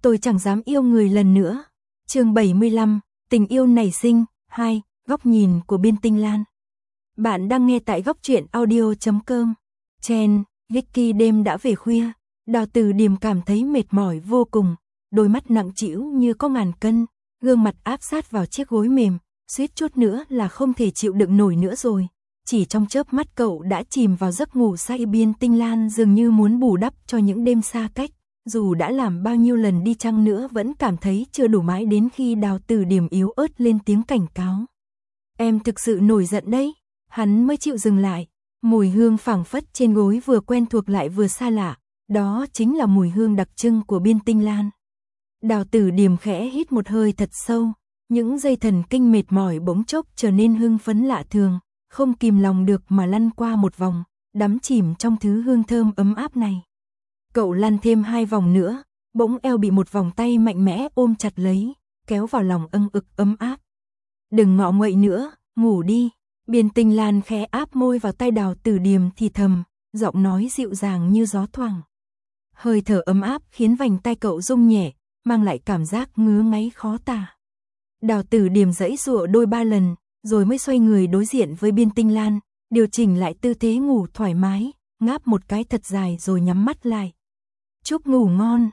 tôi chẳng dám yêu người lần nữa. Chương 75, tình yêu nảy sinh, 2, góc nhìn của Biên Tinh Lan. Bạn đang nghe tại góc truyện audio.com. Chen, Vicky đêm đã về khuya, Đào Tử Điềm cảm thấy mệt mỏi vô cùng, đôi mắt nặng trĩu như có ngàn cân, gương mặt áp sát vào chiếc gối mềm, suýt chút nữa là không thể chịu đựng nổi nữa rồi. Chỉ trong chớp mắt cậu đã chìm vào giấc ngủ say. Biên Tinh Lan dường như muốn bù đắp cho những đêm xa cách, dù đã làm bao nhiêu lần đi chăng nữa vẫn cảm thấy chưa đủ, mãi đến khi Đào Tử Điềm yếu ớt lên tiếng cảnh cáo. Em thực sự nổi giận đấy, hắn mới chịu dừng lại. Mùi hương phảng phất trên gối vừa quen thuộc lại vừa xa lạ, đó chính là mùi hương đặc trưng của Biên Tinh Lan. Đào Tử Điềm khẽ hít một hơi thật sâu, những dây thần kinh mệt mỏi bỗng chốc trở nên hưng phấn lạ thường, không kìm lòng được mà lăn qua một vòng, đắm chìm trong thứ hương thơm ấm áp này. Cậu lăn thêm 2 vòng nữa, bỗng eo bị một vòng tay mạnh mẽ ôm chặt lấy, kéo vào lòng âng ực ấm áp. Đừng ngọ nguậy nữa, ngủ đi. Biên Tinh Lan khẽ áp môi vào tay Đào Tử Điềm thì thầm, giọng nói dịu dàng như gió thoảng. Hơi thở ấm áp khiến vành tay cậu rung nhẹ, mang lại cảm giác ngứa ngáy khó tả. Đào Tử Điềm giãy giụa đôi 3 lần, rồi mới xoay người đối diện với Biên Tinh Lan, điều chỉnh lại tư thế ngủ thoải mái, ngáp một cái thật dài rồi nhắm mắt lại. Chúc ngủ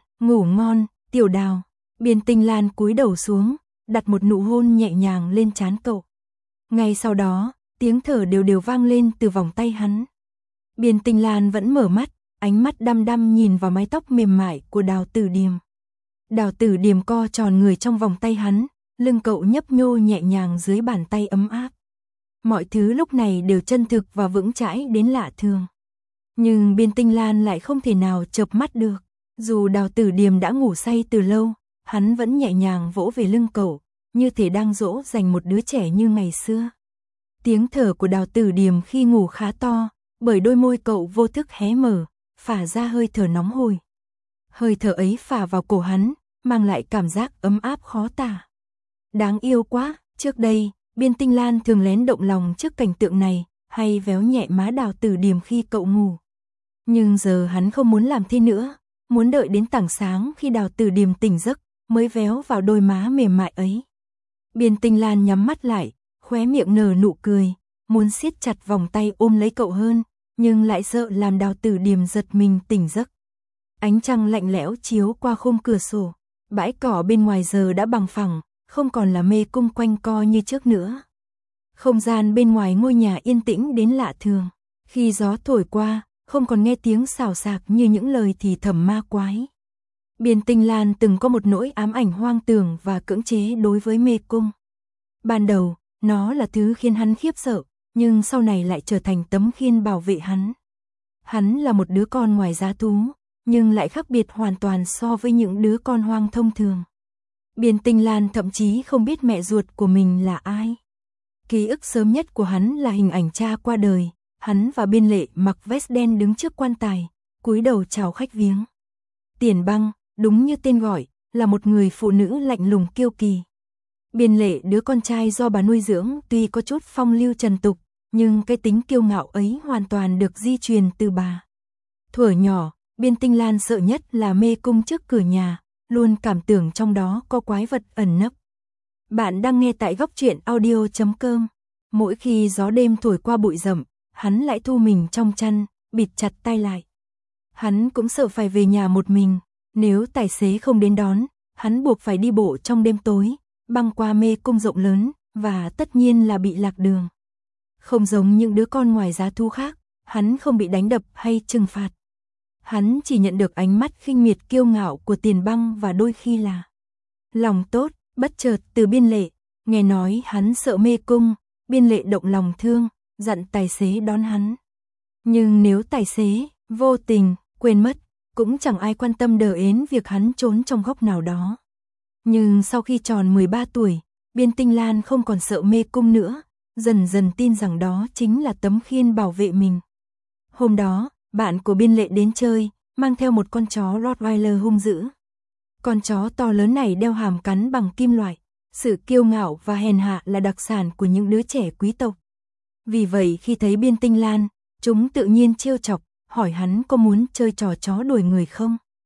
ngon, Tiểu Đào. Biên Tinh Lan cúi đầu xuống, đặt một nụ hôn nhẹ nhàng lên trán cậu. Ngay sau đó, tiếng thở đều đều vang lên từ vòng tay hắn. Biên Tinh Lan vẫn mở mắt, ánh mắt đăm đăm nhìn vào mái tóc mềm mại của Đào Tử Điềm. Đào Tử Điềm co tròn người trong vòng tay hắn, lưng cậu nhấp nhô nhẹ nhàng dưới bàn tay ấm áp. Mọi thứ lúc này đều chân thực và vững chãi đến lạ thường. Nhưng Biên Tinh Lan lại không thể nào chợp mắt được. Dù Đào Tử Điềm đã ngủ say từ lâu, hắn vẫn nhẹ nhàng vỗ về lưng cậu, như thể đang dỗ dành một đứa trẻ như ngày xưa. Tiếng thở của Đào Tử Điềm khi ngủ khá to, bởi đôi môi cậu vô thức hé mở, phả ra hơi thở nóng hổi. Hơi thở ấy phả vào cổ hắn, mang lại cảm giác ấm áp khó tả. Đáng yêu quá, trước đây, Biên Tinh Lan thường lén động lòng trước cảnh tượng này, hay véo nhẹ má Đào Tử Điềm khi cậu ngủ. Nhưng giờ hắn không muốn làm thế nữa, muốn đợi đến tảng sáng khi Đào Tử Điềm tỉnh giấc, mới véo vào đôi má mềm mại ấy. Biên Tinh Lan nhắm mắt lại, khóe miệng nở nụ cười, muốn siết chặt vòng tay ôm lấy cậu hơn, nhưng lại sợ làm Đào Tử Điềm giật mình tỉnh giấc. Ánh trăng lạnh lẽo chiếu qua khung cửa sổ, bãi cỏ bên ngoài giờ đã bằng phẳng, không còn là mê cung quanh co như trước nữa. Không gian bên ngoài ngôi nhà yên tĩnh đến lạ thường, khi gió thổi qua, không còn nghe tiếng xào xạc như những lời thì thầm ma quái. Biên Tinh Lan từng có một nỗi ám ảnh hoang tưởng và cưỡng chế đối với mê cung. Ban đầu, nó là thứ khiến hắn khiếp sợ, nhưng sau này lại trở thành tấm khiên bảo vệ hắn. Hắn là một đứa con ngoài giá thú, nhưng lại khác biệt hoàn toàn so với những đứa con hoang thông thường. Biên Tinh Lan thậm chí không biết mẹ ruột của mình là ai. Ký ức sớm nhất của hắn là hình ảnh cha qua đời, hắn và Biên Lệ mặc vest đen đứng trước quan tài, cúi đầu chào khách viếng. Tiền Băng, đúng như tên gọi, là một người phụ nữ lạnh lùng kiêu kỳ. Biên Lệ, đứa con trai do bà nuôi dưỡng, tuy có chút phong lưu trần tục, nhưng cái tính kiêu ngạo ấy hoàn toàn được di truyền từ bà. Thuở nhỏ, Biên Tinh Lan sợ nhất là mê cung trước cửa nhà, luôn cảm tưởng trong đó có quái vật ẩn nấp. Bạn đang nghe tại góc truyện audio.com. Mỗi khi gió đêm thổi qua bụi rậm, hắn lại thu mình trong chăn, bịt chặt tai lại. Hắn cũng sợ phải về nhà một mình, nếu tài xế không đến đón, hắn buộc phải đi bộ trong đêm tối, băng qua mê cung rộng lớn, và tất nhiên là bị lạc đường. Không giống những đứa con ngoài giá thú khác, hắn không bị đánh đập hay trừng phạt. Hắn chỉ nhận được ánh mắt khinh miệt kiêu ngạo của Tiền Băng và đôi khi là lòng tốt. Bất chợt từ Biên Lệ, nghe nói hắn sợ mê cung, Biên Lệ động lòng thương, dặn tài xế đón hắn. Nhưng nếu tài xế vô tình quên mất, cũng chẳng ai quan tâm đờ ến việc hắn trốn trong góc nào đó. Nhưng sau khi tròn 13 tuổi, Biên Tinh Lan không còn sợ mê cung nữa, dần dần tin rằng đó chính là tấm khiên bảo vệ mình. Hôm đó, bạn của Biên Lệ đến chơi, mang theo một con chó Rottweiler hung dữ. Con chó to lớn này đeo hàm cắn bằng kim loại, sự kiêu ngạo và hèn hạ là đặc sản của những đứa trẻ quý tộc. Vì vậy khi thấy Biên Tinh Lan, chúng tự nhiên trêu chọc, hỏi hắn có muốn chơi trò chó đuổi người không.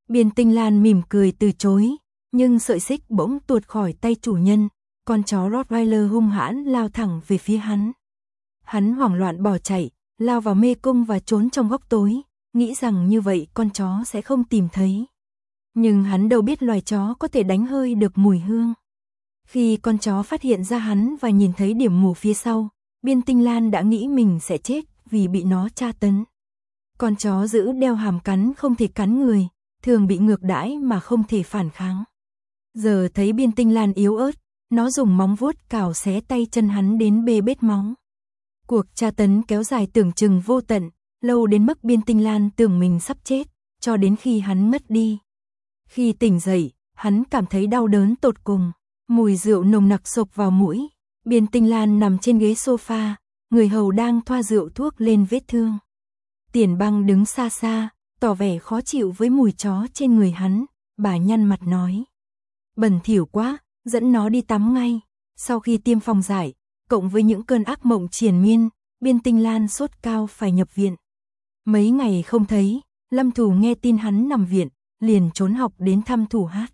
Biên Tinh Lan mỉm cười từ chối, nhưng sợi xích bỗng tuột khỏi tay chủ nhân, con chó Rottweiler hung hãn lao thẳng về phía hắn. Hắn hoảng loạn bỏ chạy, lao vào mê cung và trốn trong góc tối, nghĩ rằng như vậy con chó sẽ không tìm thấy. Nhưng hắn đâu biết loài chó có thể đánh hơi được mùi hương. Khi con chó phát hiện ra hắn và nhìn thấy điểm mù phía sau, Biên Tinh Lan đã nghĩ mình sẽ chết vì bị nó tra tấn. Con chó giữ đeo hàm cắn không thể cắn người, thường bị ngược đãi mà không thể phản kháng. Giờ thấy Biên Tinh Lan yếu ớt, nó dùng móng vuốt cào xé tay chân hắn đến bê bết máu. Cuộc tra tấn kéo dài tưởng chừng vô tận, lâu đến mức Biên Tinh Lan tưởng mình sắp chết, cho đến khi hắn ngất đi. Khi tỉnh dậy, hắn cảm thấy đau đớn tột cùng, mùi rượu nồng nặc xộc vào mũi. Biên Tinh Lan nằm trên ghế sofa, người hầu đang thoa rượu thuốc lên vết thương. Tiền Băng đứng xa xa, tỏ vẻ khó chịu với mùi chó trên người hắn, bà nhăn mặt nói. Bẩn thỉu quá, dẫn nó đi tắm ngay. Sau khi tiêm phòng giải, cộng với những cơn ác mộng triền miên, Biên Tinh Lan sốt cao phải nhập viện. Mấy ngày không thấy, Lâm Thù nghe tin hắn nằm viện, liền trốn học đến thăm Thủ Hát.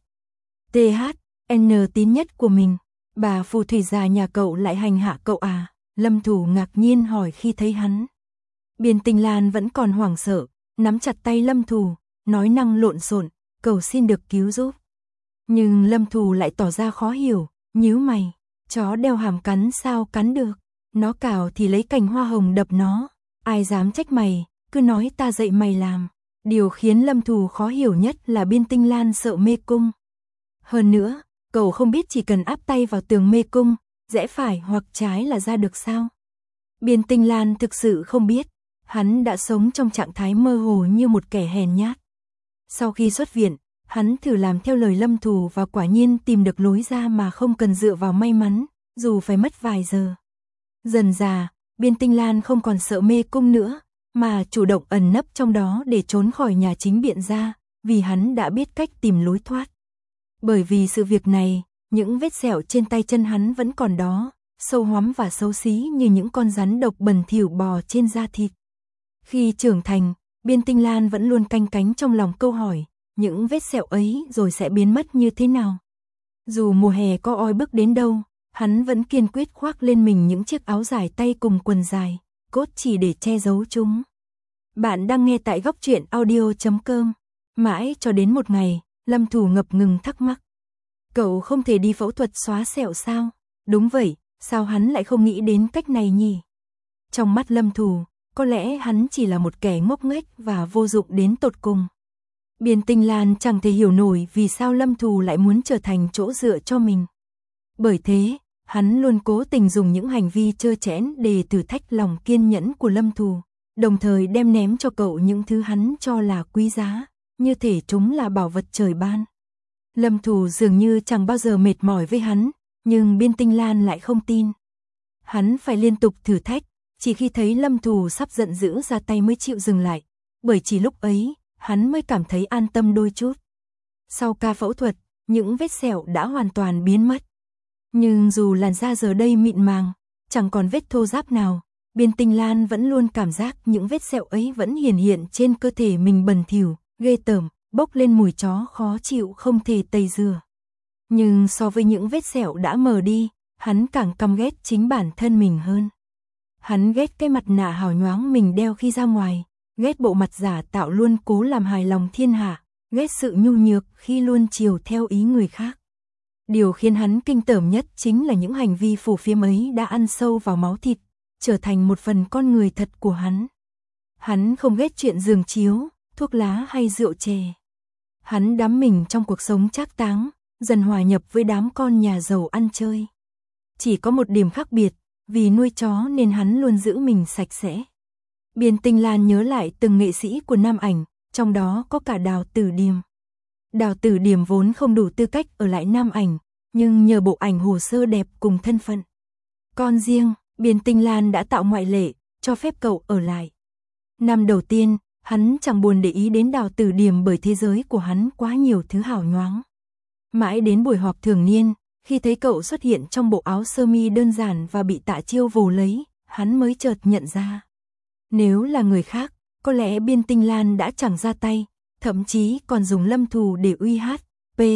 THN tín nhất của mình, bà phù thủy già nhà cậu lại hành hạ cậu à? Lâm Thù ngạc nhiên hỏi khi thấy hắn. Biên Tinh Lan vẫn còn hoảng sợ, nắm chặt tay Lâm Thù, nói năng lộn xộn, cầu xin được cứu giúp. Nhưng Lâm Thù lại tỏ ra khó hiểu, nhíu mày, chó đeo hàm cắn sao cắn được, nó cào thì lấy cành hoa hồng đập nó, ai dám trách mày, cứ nói ta dạy mày làm. Điều khiến Lâm Thù khó hiểu nhất là Biên Tinh Lan sợ mê cung. Hơn nữa, cậu không biết chỉ cần áp tay vào tường mê cung, rẽ phải hoặc trái là ra được sao? Biên Tinh Lan thực sự không biết, hắn đã sống trong trạng thái mơ hồ như một kẻ hèn nhát. Sau khi xuất viện, hắn thử làm theo lời Lâm Thù và quả nhiên tìm được lối ra mà không cần dựa vào may mắn, dù phải mất vài giờ. Dần dà, Biên Tinh Lan không còn sợ mê cung nữa, mà chủ động ẩn nấp trong đó để trốn khỏi nhà chính Biện gia, vì hắn đã biết cách tìm lối thoát. Bởi vì sự việc này, những vết sẹo trên tay chân hắn vẫn còn đó, sâu hoắm và xấu xí như những con rắn độc bẩn thỉu bò trên da thịt. Khi trưởng thành, Biên Tinh Lan vẫn luôn canh cánh trong lòng câu hỏi, những vết sẹo ấy rồi sẽ biến mất như thế nào? Dù mùa hè có oi bức đến đâu, hắn vẫn kiên quyết khoác lên mình những chiếc áo dài tay cùng quần dài, cốt chỉ để che giấu chúng. Bạn đang nghe tại góc truyện audio.com. Mãi cho đến một ngày, Lâm Thù ngập ngừng thắc mắc. Cậu không thể đi phẫu thuật xóa sẹo sao? Đúng vậy, sao hắn lại không nghĩ đến cách này nhỉ? Trong mắt Lâm Thù, có lẽ hắn chỉ là một kẻ ngốc nghếch và vô dụng đến tột cùng. Biên Tinh Lan chẳng thể hiểu nổi vì sao Lâm Thù lại muốn trở thành chỗ dựa cho mình. Bởi thế, hắn luôn cố tình dùng những hành vi trơ trẽn để thử thách lòng kiên nhẫn của Lâm Thù, đồng thời đem ném cho cậu những thứ hắn cho là quý giá, như thể chúng là bảo vật trời ban. Lâm Thù dường như chẳng bao giờ mệt mỏi với hắn, nhưng Biên Tinh Lan lại không tin. Hắn phải liên tục thử thách, chỉ khi thấy Lâm Thù sắp giận dữ ra tay mới chịu dừng lại, bởi chỉ lúc ấy, hắn mới cảm thấy an tâm đôi chút. Sau ca phẫu thuật, những vết sẹo đã hoàn toàn biến mất. Nhưng dù làn da giờ đây mịn màng, chẳng còn vết thô ráp nào, Biên Tinh Lan vẫn luôn cảm giác những vết sẹo ấy vẫn hiển hiện trên cơ thể mình bẩn thỉu, ghê tởm, bốc lên mùi chó khó chịu không thể tẩy rửa. Nhưng so với những vết sẹo đã mờ đi, hắn càng căm ghét chính bản thân mình hơn. Hắn ghét cái mặt nạ hào nhoáng mình đeo khi ra ngoài, ghét bộ mặt giả tạo luôn cố làm hài lòng thiên hạ, ghét sự nhu nhược khi luôn chiều theo ý người khác. Điều khiến hắn kinh tởm nhất chính là những hành vi phù phiếm ấy đã ăn sâu vào máu thịt, trở thành một phần con người thật của hắn. Hắn không ghét chuyện giường chiếu, thuốc lá hay rượu chè. Hắn đắm mình trong cuộc sống trác táng, dần hòa nhập với đám con nhà giàu ăn chơi. Chỉ có một điểm khác biệt, vì nuôi chó nên hắn luôn giữ mình sạch sẽ. Biên Tinh Lan nhớ lại từng nghệ sĩ của Nam Ảnh, trong đó có cả Đào Tử Điềm. Đào Tử Điềm vốn không đủ tư cách ở lại Nam Ảnh, nhưng nhờ bộ ảnh hồ sơ đẹp cùng thân phận con riêng, Biên Tinh Lan đã tạo ngoại lệ, cho phép cậu ở lại. Năm đầu tiên, hắn chẳng buồn để ý đến Đào Tử Điềm bởi thế giới của hắn quá nhiều thứ hào nhoáng. Mãi đến buổi họp thường niên, khi thấy cậu xuất hiện trong bộ áo sơ mi đơn giản và bị Tạ Chiêu vồ lấy, hắn mới chợt nhận ra. Nếu là người khác, có lẽ Biên Tinh Lan đã chẳng ra tay, thậm chí còn dùng Lâm Thù để uy hát,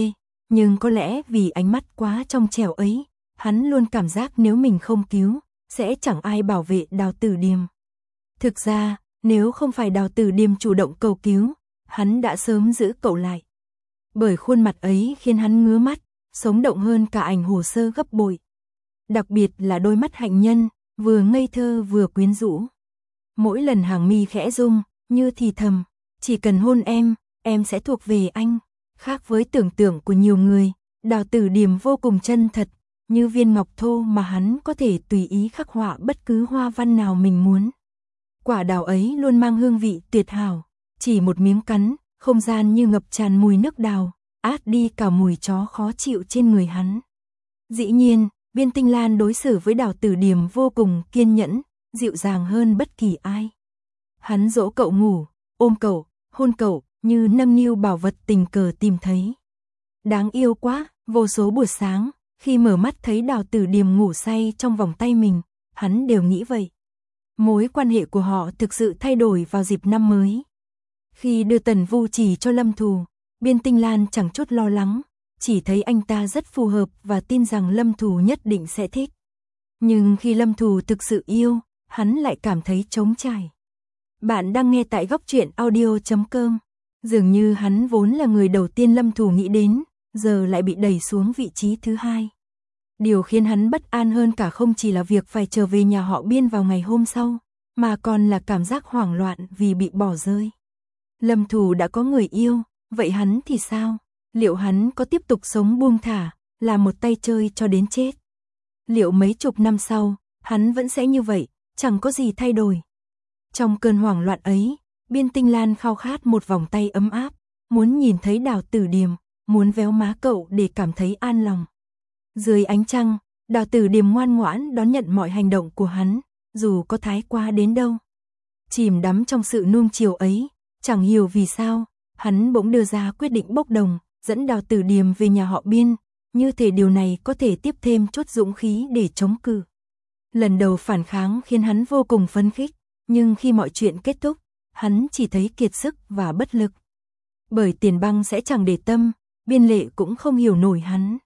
nhưng có lẽ vì ánh mắt quá trong trẻo ấy, hắn luôn cảm giác nếu mình không cứu, sẽ chẳng ai bảo vệ Đào Tử Điềm. Thực ra, nếu không phải Đào Tử Điềm chủ động cầu cứu, hắn đã sớm giữ cậu lại. Bởi khuôn mặt ấy khiến hắn ngứa mắt, sống động hơn cả ảnh hồ sơ gấp bội. Đặc biệt là đôi mắt hạnh nhân, vừa ngây thơ vừa quyến rũ. Mỗi lần hàng mi khẽ rung, như thì thầm, chỉ cần hôn em sẽ thuộc về anh. Khác với tưởng tượng của nhiều người, Đào Tử Điềm vô cùng chân thật, như viên ngọc thô mà hắn có thể tùy ý khắc họa bất cứ hoa văn nào mình muốn. Quả đào ấy luôn mang hương vị tuyệt hảo, chỉ một miếng cắn, không gian như ngập tràn mùi nước đào, át đi cả mùi chó khó chịu trên người hắn. Dĩ nhiên, Biên Tinh Lan đối xử với Đào Tử Điềm vô cùng kiên nhẫn, dịu dàng hơn bất kỳ ai. Hắn dỗ cậu ngủ, ôm cậu, hôn cậu, như nâng niu bảo vật tình cờ tìm thấy. Đáng yêu quá, vô số buổi sáng, khi mở mắt thấy Đào Tử Điềm ngủ say trong vòng tay mình, hắn đều nghĩ vậy. Mối quan hệ của họ thực sự thay đổi vào dịp năm mới. Khi đưa Tần Vu Chỉ cho Lâm Thù, Biên Tinh Lan chẳng chút lo lắng, chỉ thấy anh ta rất phù hợp và tin rằng Lâm Thù nhất định sẽ thích. Nhưng khi Lâm Thù thực sự yêu, hắn lại cảm thấy trống trải. Bạn đang nghe tại góc truyện audio.com. Dường như hắn vốn là người đầu tiên Lâm Thù nghĩ đến, giờ lại bị đẩy xuống vị trí thứ hai. Điều khiến hắn bất an hơn cả không chỉ là việc phải trở về nhà họ Biên vào ngày hôm sau, mà còn là cảm giác hoảng loạn vì bị bỏ rơi. Lâm Thù đã có người yêu, vậy hắn thì sao? Liệu hắn có tiếp tục sống buông thả, là một tay chơi cho đến chết? Liệu mấy chục năm sau, hắn vẫn sẽ như vậy, chẳng có gì thay đổi? Trong cơn hoảng loạn ấy, Biên Tinh Lan khao khát một vòng tay ấm áp, muốn nhìn thấy Đào Tử Điềm, muốn véo má cậu để cảm thấy an lòng. Dưới ánh trăng, Đào Tử Điềm ngoan ngoãn đón nhận mọi hành động của hắn, dù có thái quá đến đâu. Chìm đắm trong sự nuông chiều ấy, chẳng hiểu vì sao, hắn bỗng đưa ra quyết định bốc đồng, dẫn Đào Tử Điềm về nhà họ Biên, như thể điều này có thể tiếp thêm chút dũng khí để chống cự. Lần đầu phản kháng khiến hắn vô cùng phấn khích, nhưng khi mọi chuyện kết thúc, hắn chỉ thấy kiệt sức và bất lực. Bởi Tiền Băng sẽ chẳng để tâm, Biên Lệ cũng không hiểu nổi hắn.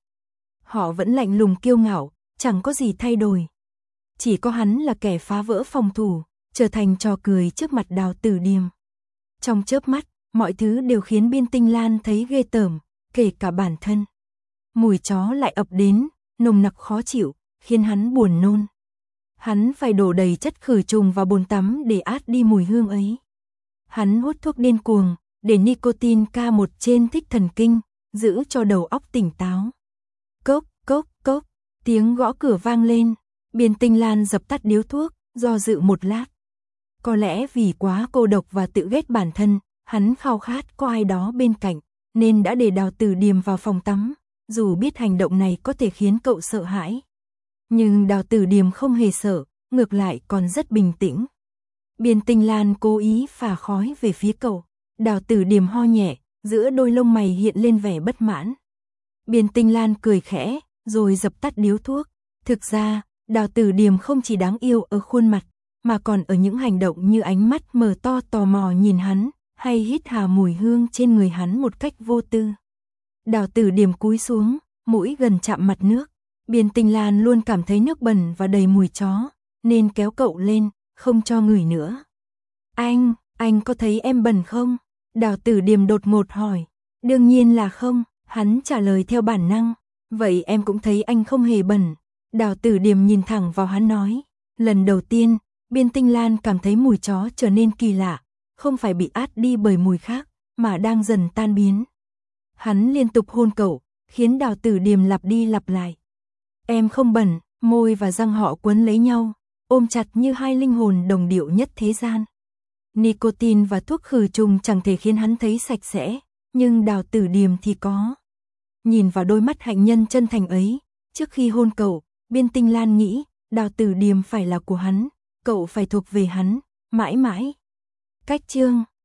Họ vẫn lạnh lùng kiêu ngạo, chẳng có gì thay đổi. Chỉ có hắn là kẻ phá vỡ phòng thủ, trở thành trò cười trước mặt Đào Tử Điềm. Trong chớp mắt, mọi thứ đều khiến Biên Tinh Lan thấy ghê tởm, kể cả bản thân. Mùi chó lại ập đến, nồng nặc khó chịu, khiến hắn buồn nôn. Hắn phải đổ đầy chất khử trùng vào bồn tắm để át đi mùi hương ấy. Hắn hút thuốc điên cuồng, để nicotine K1 trên thích thần kinh, giữ cho đầu óc tỉnh táo. Cốc, cốc, cốc, tiếng gõ cửa vang lên, Biên Tinh Lan dập tắt điếu thuốc, do dự một lát. Có lẽ vì quá cô độc và tự ghét bản thân, hắn khao khát có ai đó bên cạnh, nên đã để Đào Tử Điềm vào phòng tắm, dù biết hành động này có thể khiến cậu sợ hãi. Nhưng Đào Tử Điềm không hề sợ, ngược lại còn rất bình tĩnh. Biên Tinh Lan cố ý phả khói về phía cậu, Đào Tử Điềm ho nhẹ, giữa đôi lông mày hiện lên vẻ bất mãn. Biên Tinh Lan cười khẽ, rồi dập tắt điếu thuốc. Thực ra, Đào Tử Điềm không chỉ đáng yêu ở khuôn mặt, mà còn ở những hành động như ánh mắt mở to tò mò nhìn hắn, hay hít hà mùi hương trên người hắn một cách vô tư. Đào Tử Điềm cúi xuống, mũi gần chạm mặt nước. Biên Tinh Lan luôn cảm thấy nước bẩn và đầy mùi chó, nên kéo cậu lên, không cho ngửi nữa. Anh có thấy em bẩn không? Đào Tử Điềm đột ngột hỏi. Đương nhiên là không, hắn trả lời theo bản năng. Vậy em cũng thấy anh không hề bẩn. Đào Tử Điềm nhìn thẳng vào hắn nói. Lần đầu tiên, Biên Tinh Lan cảm thấy mùi chó trở nên kỳ lạ, không phải bị át đi bởi mùi khác, mà đang dần tan biến. Hắn liên tục hôn cậu, khiến Đào Tử Điềm lặp đi lặp lại. Em không bẩn, môi và răng họ quấn lấy nhau, ôm chặt như hai linh hồn đồng điệu nhất thế gian. Nicotine và thuốc khử trùng chẳng thể khiến hắn thấy sạch sẽ, nhưng Đào Tử Điềm thì có. Nhìn vào đôi mắt hạnh nhân chân thành ấy, trước khi hôn cậu, Biên Tinh Lan nghĩ, Đào Tử Điềm phải là của hắn, cậu phải thuộc về hắn, mãi mãi. Cách chương